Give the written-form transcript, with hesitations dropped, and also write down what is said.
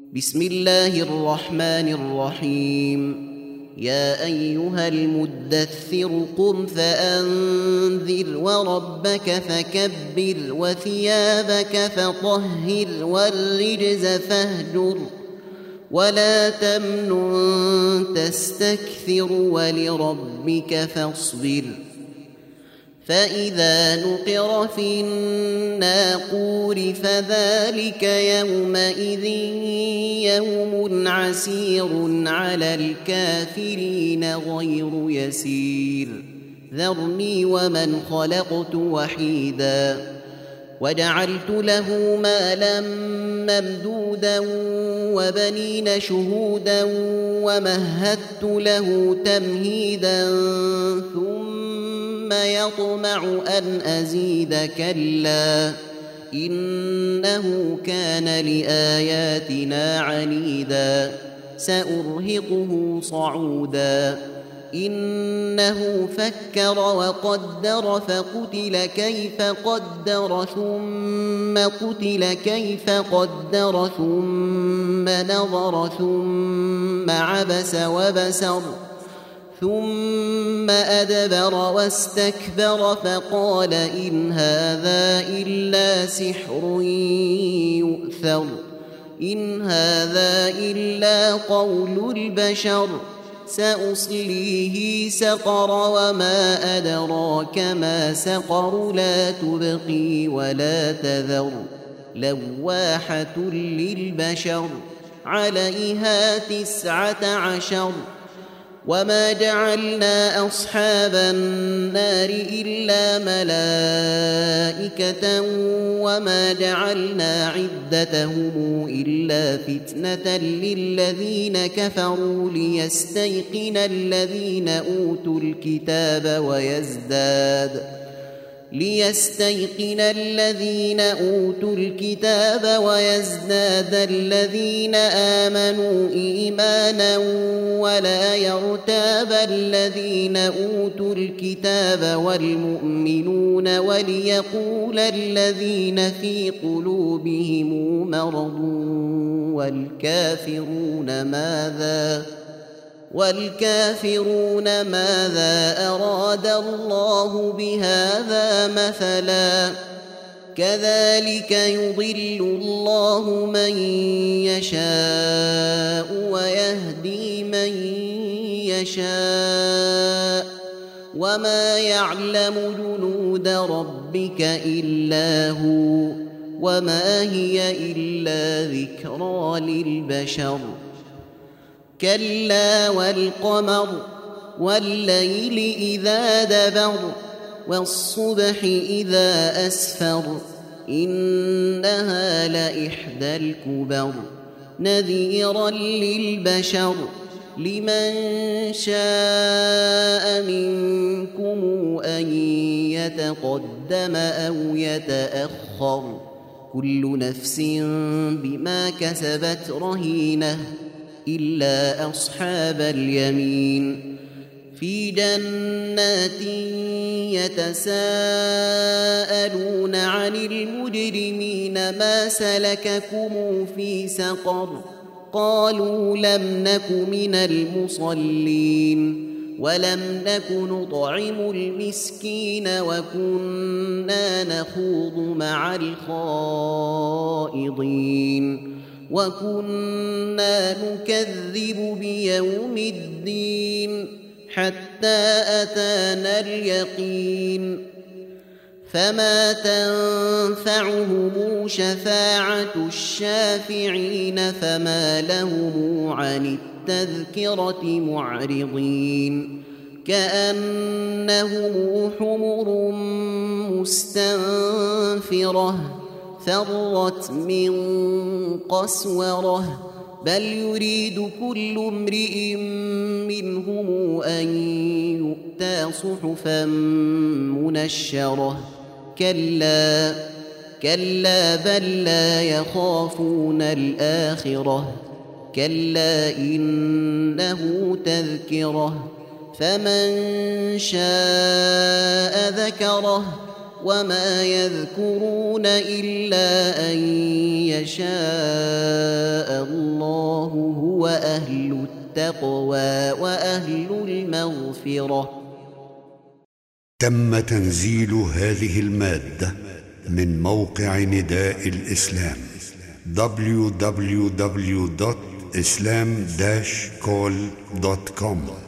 بسم الله الرحمن الرحيم. يا أيها المدثر قم فأنذر وربك فكبر وثيابك فطهر والرجز فاهجر ولا تمنن تستكثر ولربك فاصبر. فإذا نقر في الناقور فذلك يومئذ يوم عسير على الكافرين غير يسير. ذرني ومن خلقت وحيدا وجعلت له مالا ممدودا وبنين شهودا ومهدت له تمهيدا ثم يطمع أن أزيد كلا إنه كان لآياتنا عنيدا سأرهقه صعودا. إنه فكر وقدر فقتل كيف قدر ثم قتل كيف قدر ثم نظر ثم عبس وبسر ثم أدبر واستكبر فقال إن هذا إلا سحر يؤثر إن هذا إلا قول البشر سأصليه سقر وما أدراك ما سقر لا تبقي ولا تذر لواحة للبشر عليها 19. وما جعلنا أصحاب النار إلا ملائكة وما جعلنا عدتهم إلا فتنة للذين كفروا ليستيقن الذين أوتوا الكتاب ويزداد الذين آمنوا إيمانا ولا يرتاب الذين أوتوا الكتاب والمؤمنون وليقول الذين في قلوبهم مرض والكافرون ماذا أراد الله بهذا مثلا كذلك يضل الله من يشاء ويهدي من يشاء وما يعلم جنود ربك إلا هو وما هي إلا ذكرى للبشر. كلا والقمر والليل إذا دبر والصبح إذا أسفر إنها لإحدى الكبر نذيرا للبشر لمن شاء منكم أن يتقدم أو يتأخر كل نفس بما كسبت رهينة إلا أصحاب اليمين في جنات يتساءلون عن المجرمين ما سلككم في سقر قالوا لم نك من المصلين ولم نك نطعم المسكين وكنا نخوض مع الخائضين وكنا نكذب بيوم الدين حتى أتانا اليقين فما تنفعهم شفاعة الشافعين فما لهم عن التذكرة معرضين كأنهم حمر مستنفرة فرت من قسورة بل يريد كل امرئ منهم أن يؤتى صحفا منشرة كلا بل لا يخافون الآخرة كلا إنه تذكرة فمن شاء ذكره وما يذكرون إلا أن يشاء الله التقوى وأهل المغفرة. تم تنزيل هذه المادة من موقع نداء الإسلام www.islam-call.com